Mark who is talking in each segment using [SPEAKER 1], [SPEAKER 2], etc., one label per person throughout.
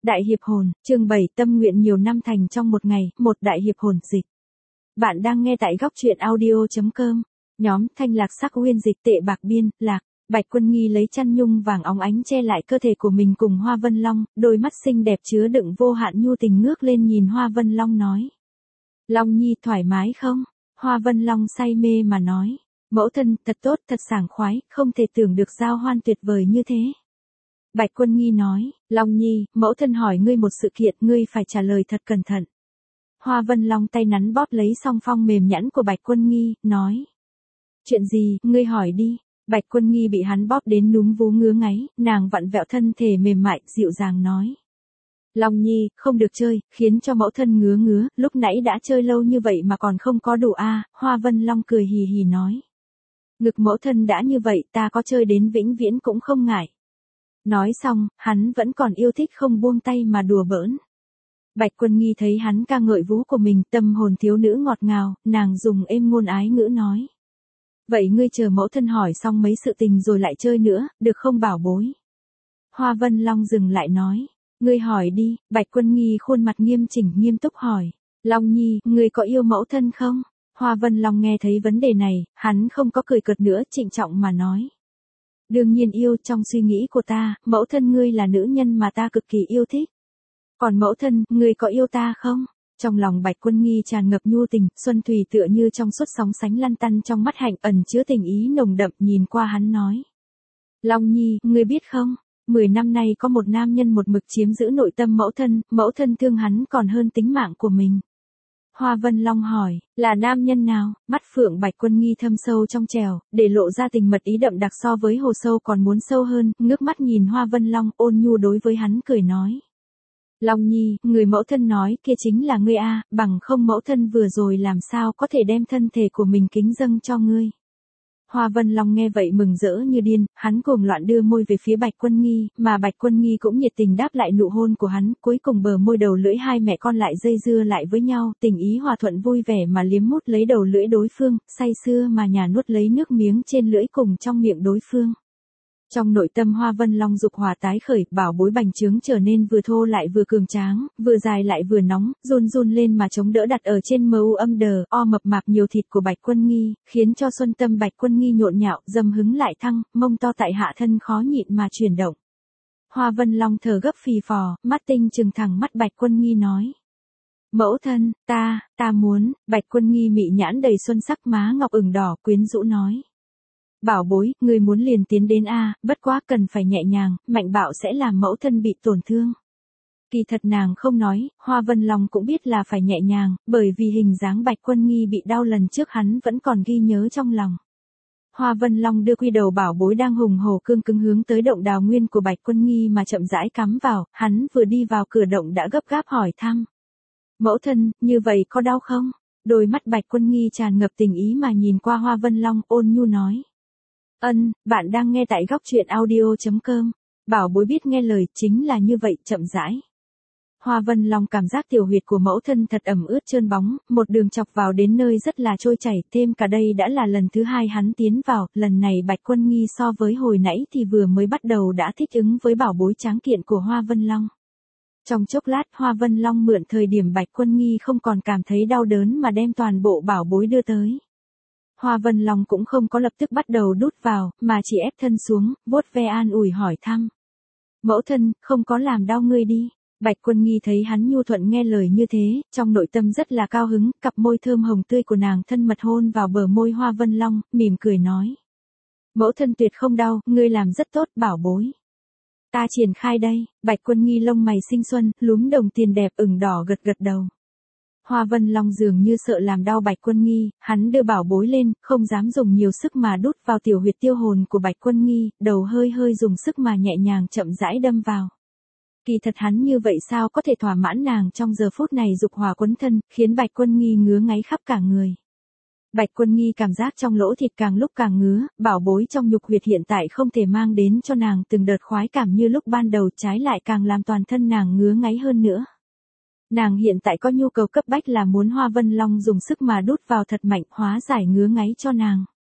[SPEAKER 1] Đại hiệp hồn, chương 7 tâm nguyện nhiều năm thành trong một ngày, một đại hiệp hồn dịch. Bạn đang nghe tại góc truyện audio.com. Nhóm Thanh Lạc Sắc Uyên Dịch Tệ Bạc Biên, Lạc. Bạch Quân Nghi lấy chăn nhung vàng óng ánh che lại cơ thể của mình cùng Hoa Vân Long, đôi mắt xinh đẹp chứa đựng vô hạn nhu tình ngước lên nhìn Hoa Vân Long nói. Long Nhi thoải mái không? Hoa Vân Long say mê mà nói. Mẫu thân, thật tốt, thật sảng khoái, không thể tưởng được giao hoan tuyệt vời như thế. Bạch Quân Nghi nói, Long Nhi, mẫu thân hỏi ngươi một sự kiện, ngươi phải trả lời thật cẩn thận. Hoa Vân Long tay nắn bóp lấy song phong mềm nhẵn của Bạch Quân Nghi, nói. Chuyện gì, ngươi hỏi đi. Bạch Quân Nghi bị hắn bóp đến núm vú ngứa ngáy, nàng vặn vẹo thân thể mềm mại, dịu dàng nói. Long Nhi, không được chơi, khiến cho mẫu thân ngứa ngứa, lúc nãy đã chơi lâu như vậy mà còn không có đủ Hoa Vân Long cười hì hì nói. Ngực mẫu thân đã như vậy, ta có chơi đến vĩnh viễn cũng không ngại. Nói xong, hắn vẫn còn yêu thích không buông tay mà đùa bỡn. Bạch Quân Nghi thấy hắn ca ngợi vú của mình, tâm hồn thiếu nữ ngọt ngào, nàng dùng êm ngôn ái ngữ nói. Vậy ngươi chờ mẫu thân hỏi xong mấy sự tình rồi lại chơi nữa, được không bảo bối? Hoa Vân Long dừng lại nói. Ngươi hỏi đi. Bạch Quân Nghi khuôn mặt nghiêm chỉnh nghiêm túc hỏi. Long Nhi, ngươi có yêu mẫu thân không? Hoa Vân Long nghe thấy vấn đề này, hắn không có cười cợt nữa, trịnh trọng mà nói. Đương nhiên yêu, trong suy nghĩ của ta, mẫu thân ngươi là nữ nhân mà ta cực kỳ yêu thích. Còn mẫu thân, ngươi có yêu ta không? Trong lòng Bạch Quân Nghi tràn ngập nhu tình, xuân thủy tựa như trong suốt sóng sánh lăn tăn trong mắt hạnh ẩn chứa tình ý nồng đậm, nhìn qua hắn nói. Long Nhi, ngươi biết không? 10 năm nay có một nam nhân một mực chiếm giữ nội tâm mẫu thân thương hắn còn hơn tính mạng của mình. Hoa Vân Long hỏi, là nam nhân nào? Mắt phượng Bạch Quân Nghi thâm sâu trong trèo, để lộ ra tình mật ý đậm đặc so với hồ sâu còn muốn sâu hơn, ngước mắt nhìn Hoa Vân Long ôn nhu đối với hắn cười nói. Long Nhi, người mẫu thân nói kia chính là ngươi bằng không mẫu thân vừa rồi làm sao có thể đem thân thể của mình kính dâng cho ngươi. Hoa Vân Long nghe vậy mừng rỡ như điên, hắn cuồng loạn đưa môi về phía Bạch Quân Nghi, mà Bạch Quân Nghi cũng nhiệt tình đáp lại nụ hôn của hắn, cuối cùng bờ môi đầu lưỡi hai mẹ con lại dây dưa lại với nhau, tình ý hòa thuận vui vẻ mà liếm mút lấy đầu lưỡi đối phương, say sưa mà nhả nuốt lấy nước miếng trên lưỡi cùng trong miệng đối phương. Trong nội tâm Hoa Vân Long dục hỏa tái khởi, bảo bối bành trướng trở nên vừa thô lại vừa cường tráng, vừa dài lại vừa nóng, run run lên mà chống đỡ đặt ở trên mập mạp nhiều thịt của Bạch Quân Nghi, khiến cho xuân tâm Bạch Quân Nghi nhộn nhạo, dâm hứng lại thăng, mông to tại hạ thân khó nhịn mà chuyển động. Hoa Vân Long thở gấp phì phò, mắt tinh trừng thẳng mắt Bạch Quân Nghi nói. Mẫu thân, ta muốn. Bạch Quân Nghi mị nhãn đầy xuân sắc, má ngọc ửng đỏ, quyến rũ nói. Bảo bối, người muốn liền tiến đến bất quá cần phải nhẹ nhàng, mạnh bạo sẽ làm mẫu thân bị tổn thương. Kỳ thật nàng không nói, Hoa Vân Long cũng biết là phải nhẹ nhàng, bởi vì hình dáng Bạch Quân Nghi bị đau lần trước hắn vẫn còn ghi nhớ trong lòng. Hoa Vân Long đưa quy đầu bảo bối đang hùng hổ cương cứng hướng tới động đào nguyên của Bạch Quân Nghi mà chậm rãi cắm vào, hắn vừa đi vào cửa động đã gấp gáp hỏi thăm. Mẫu thân, như vậy có đau không? Đôi mắt Bạch Quân Nghi tràn ngập tình ý mà nhìn qua Hoa Vân Long ôn nhu nói. Bạn đang nghe tại góc truyện audio.com. Bảo bối biết nghe lời, chính là như vậy, chậm rãi. Hoa Vân Long cảm giác tiểu huyệt của mẫu thân thật ẩm ướt trơn bóng, một đường chọc vào đến nơi rất là trôi chảy, thêm cả đây đã là lần thứ hai hắn tiến vào, lần này Bạch Quân Nghi so với hồi nãy thì vừa mới bắt đầu đã thích ứng với bảo bối tráng kiện của Hoa Vân Long. Trong chốc lát Hoa Vân Long mượn thời điểm Bạch Quân Nghi không còn cảm thấy đau đớn mà đem toàn bộ bảo bối đưa tới. Hoa Vân Long cũng không có lập tức bắt đầu đút vào, mà chỉ ép thân xuống, vuốt ve an ủi hỏi thăm. Mẫu thân, không có làm đau ngươi đi. Bạch Quân Nghi thấy hắn nhu thuận nghe lời như thế, trong nội tâm rất là cao hứng, cặp môi thơm hồng tươi của nàng thân mật hôn vào bờ môi Hoa Vân Long, mỉm cười nói. Mẫu thân tuyệt không đau, ngươi làm rất tốt, bảo bối. Ta triển khai đây. Bạch Quân Nghi lông mày xinh xuân, lúm đồng tiền đẹp ửng đỏ gật đầu. Hoa Vân Long dường như sợ làm đau Bạch Quân Nghi, hắn đưa bảo bối lên, không dám dùng nhiều sức mà đút vào tiểu huyệt tiêu hồn của Bạch Quân Nghi, đầu hơi dùng sức mà nhẹ nhàng chậm rãi đâm vào. Kỳ thật hắn như vậy sao có thể thỏa mãn nàng trong giờ phút này dục hỏa quấn thân, khiến Bạch Quân Nghi ngứa ngáy khắp cả người. Bạch Quân Nghi cảm giác trong lỗ thịt càng lúc càng ngứa, bảo bối trong nhục huyệt hiện tại không thể mang đến cho nàng từng đợt khoái cảm như lúc ban đầu, trái lại càng làm toàn thân nàng ngứa ngáy hơn nữa. Nàng hiện tại có nhu cầu cấp bách là muốn Hoa Vân Long dùng sức mà đút vào thật mạnh, hóa giải ngứa ngáy cho nàng.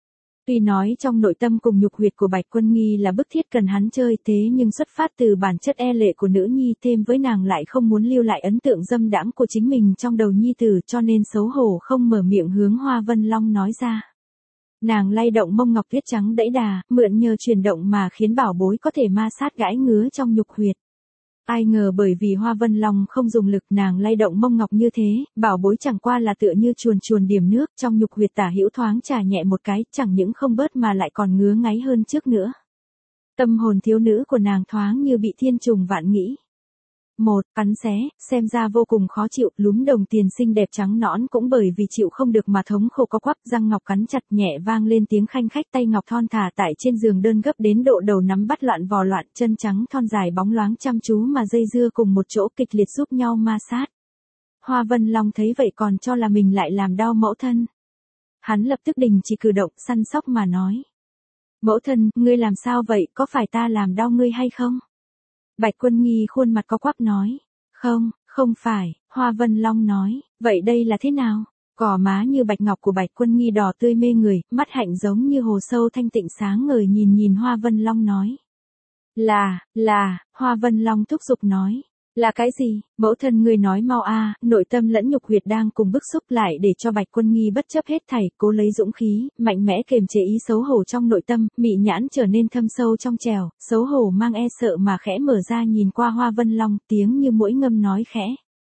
[SPEAKER 1] Tuy nói trong nội tâm cùng nhục huyệt của Bạch Quân Nghi là bức thiết cần hắn chơi, thế nhưng xuất phát từ bản chất e lệ của nữ nhi, thêm với nàng lại không muốn lưu lại ấn tượng dâm đãng của chính mình trong đầu nhi tử, cho nên xấu hổ không mở miệng hướng Hoa Vân Long nói ra. Nàng lay động mông ngọc tuyết trắng đẫy đà, mượn nhờ chuyển động mà khiến bảo bối có thể ma sát gãi ngứa trong nhục huyệt. Ai ngờ bởi vì Hoa Vân Long không dùng lực, nàng lay động mông ngọc như thế, bảo bối chẳng qua là tựa như chuồn chuồn điểm nước trong nhục huyệt tả hữu thoáng trà nhẹ một cái, chẳng những không bớt mà lại còn ngứa ngáy hơn trước nữa. Tâm hồn thiếu nữ của nàng thoáng như bị thiên trùng vạn nghĩ. Một, cắn xé, xem ra vô cùng khó chịu, lúm đồng tiền xinh đẹp trắng nõn cũng bởi vì chịu không được mà thống khổ có quắp, răng ngọc cắn chặt nhẹ vang lên tiếng khanh khách, tay ngọc thon thả tại trên giường đơn gấp đến độ đầu nắm bắt loạn vò loạn, chân trắng thon dài bóng loáng chăm chú mà dây dưa cùng một chỗ kịch liệt giúp nhau ma sát. Hoa Vân Long thấy vậy còn cho là mình lại làm đau mẫu thân. Hắn lập tức đình chỉ cử động, săn sóc mà nói. Mẫu thân, ngươi làm sao vậy, có phải ta làm đau ngươi hay không? Bạch Quân Nghi khuôn mặt có quắp nói. Không, không phải, Hoa Vân Long nói. Vậy đây là thế nào? Gò má như bạch ngọc của Bạch Quân Nghi đỏ tươi mê người, mắt hạnh giống như hồ sâu thanh tịnh sáng ngời nhìn Hoa Vân Long nói. Hoa Vân Long thúc giục nói. Là cái gì? Mẫu thân ngươi nói mau a, nội tâm lẫn nhục huyệt đang cùng bức xúc lại để cho Bạch Quân Nghi bất chấp hết thảy, cố lấy dũng khí, mạnh mẽ kềm chế ý xấu hổ trong nội tâm, mị nhãn trở nên thâm sâu trong trèo, xấu hổ mang e sợ mà khẽ mở ra nhìn qua Hoa Vân Long, tiếng như muỗi ngâm nói khẽ.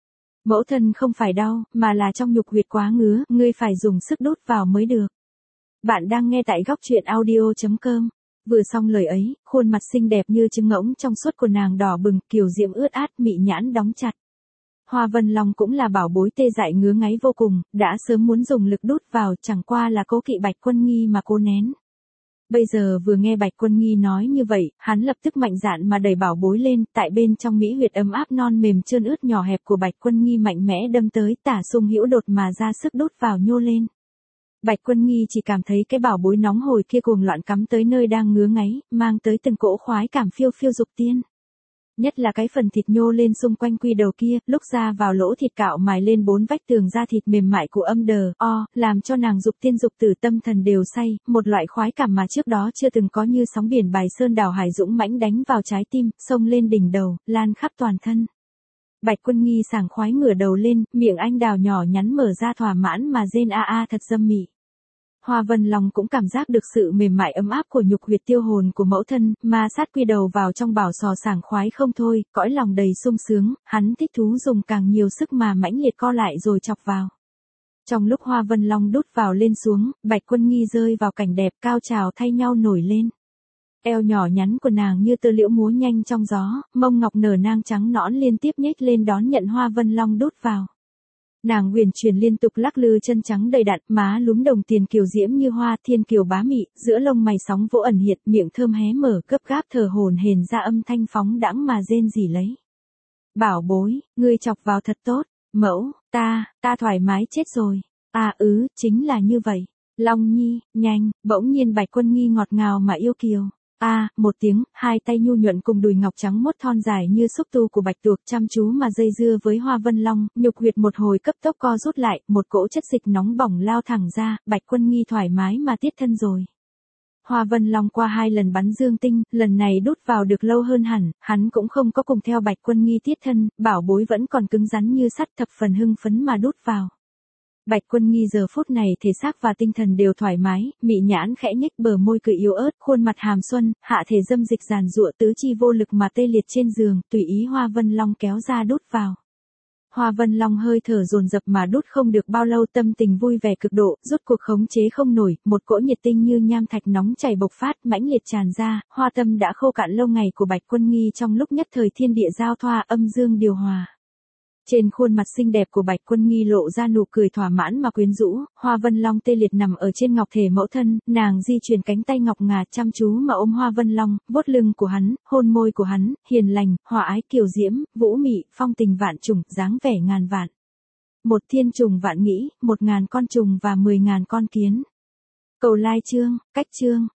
[SPEAKER 1] Mẫu thân không phải đau, mà là trong nhục huyệt quá ngứa, ngươi phải dùng sức đút vào mới được. Bạn đang nghe tại góc truyện audio.com. Vừa xong lời ấy, khuôn mặt xinh đẹp như trứng ngỗng trong suốt của nàng đỏ bừng, kiều diễm ướt át, mị nhãn đóng chặt. Hoa Vân Long cũng là bảo bối tê dại ngứa ngáy vô cùng, đã sớm muốn dùng lực đút vào, chẳng qua là cố kỵ Bạch Quân Nghi mà cố nén. Bây giờ vừa nghe Bạch Quân Nghi nói như vậy, hắn lập tức mạnh dạn mà đẩy bảo bối lên, tại bên trong mỹ huyệt ấm áp non mềm trơn ướt nhỏ hẹp của Bạch Quân Nghi mạnh mẽ đâm tới, tả sung hữu đột mà ra sức đút vào nhô lên. Bạch Quân Nghi chỉ cảm thấy cái bảo bối nóng hổi kia cuồng loạn cắm tới nơi đang ngứa ngáy, mang tới từng cỗ khoái cảm phiêu phiêu dục tiên. Nhất là cái phần thịt nhô lên xung quanh quy đầu kia, lúc ra vào lỗ thịt cạo mài lên 4 vách tường da thịt mềm mại của âm đờ, làm cho nàng dục tiên dục tử tâm thần đều say, một loại khoái cảm mà trước đó chưa từng có, như sóng biển bài sơn đảo hải dũng mãnh đánh vào trái tim, xông lên đỉnh đầu, lan khắp toàn thân. Bạch Quân Nghi sảng khoái ngửa đầu lên, miệng anh đào nhỏ nhắn mở ra thỏa mãn mà rên a thật dâm mị. Hoa Vân Long cũng cảm giác được sự mềm mại ấm áp của nhục huyệt tiêu hồn của mẫu thân, ma sát quy đầu vào trong bảo sò sảng khoái không thôi, cõi lòng đầy sung sướng, hắn thích thú dùng càng nhiều sức mà mãnh liệt co lại rồi chọc vào. Trong lúc Hoa Vân Long đút vào lên xuống, Bạch Quân Nghi rơi vào cảnh đẹp cao trào thay nhau nổi lên. Eo nhỏ nhắn của nàng như tơ liễu múa nhanh trong gió, mông ngọc nở nang trắng nõn liên tiếp nhếch lên đón nhận Hoa Vân Long đút vào. Nàng huyền chuyển liên tục lắc lư chân trắng đầy đặn, má lúm đồng tiền kiều diễm như hoa, thiên kiều bá mị, giữa lông mày sóng vỗ ẩn hiện, miệng thơm hé mở, gấp gáp thở hổn hển ra âm thanh phóng đãng mà rên rỉ lấy. Bảo bối, ngươi chọc vào thật tốt, mẫu, ta thoải mái chết rồi. Chính là như vậy. Long Nhi, nhanh, bỗng nhiên Bạch Quân Nghi ngọt ngào mà yêu kiều. Một tiếng, hai tay nhu nhuận cùng đùi ngọc trắng mốt thon dài như xúc tu của bạch tuộc chăm chú mà dây dưa với Hoa Vân Long, nhục huyệt một hồi cấp tốc co rút lại, một cỗ chất dịch nóng bỏng lao thẳng ra, Bạch Quân Nghi thoải mái mà tiết thân rồi. Hoa Vân Long qua 2 lần bắn dương tinh, lần này đút vào được lâu hơn hẳn, hắn cũng không có cùng theo Bạch Quân Nghi tiết thân, bảo bối vẫn còn cứng rắn như sắt, thập phần hưng phấn mà đút vào. Bạch Quân Nghi giờ phút này thể xác và tinh thần đều thoải mái, mị nhãn khẽ nhếch bờ môi cười yếu ớt, khuôn mặt hàm xuân, hạ thể dâm dịch giàn giụa tứ chi vô lực mà tê liệt trên giường, tùy ý Hoa Vân Long kéo ra đút vào. Hoa Vân Long hơi thở dồn dập mà đút không được bao lâu, tâm tình vui vẻ cực độ, rốt cuộc khống chế không nổi, một cỗ nhiệt tinh như nham thạch nóng chảy bộc phát, mãnh liệt tràn ra, hoa tâm đã khô cạn lâu ngày của Bạch Quân Nghi trong lúc nhất thời thiên địa giao thoa, âm dương điều hòa. Trên khuôn mặt xinh đẹp của Bạch Quân Nghi lộ ra nụ cười thỏa mãn mà quyến rũ, Hoa Vân Long tê liệt nằm ở trên ngọc thể mẫu thân, nàng di chuyển cánh tay ngọc ngà chăm chú mà ôm Hoa Vân Long, vuốt lưng của hắn, hôn môi của hắn, hiền lành, hòa ái kiều diễm, vũ mị, phong tình vạn trùng, dáng vẻ ngàn vạn. Một thiên trùng vạn nghĩ, 1000 con trùng và 10.000 con kiến. Cầu like chương, cách chương.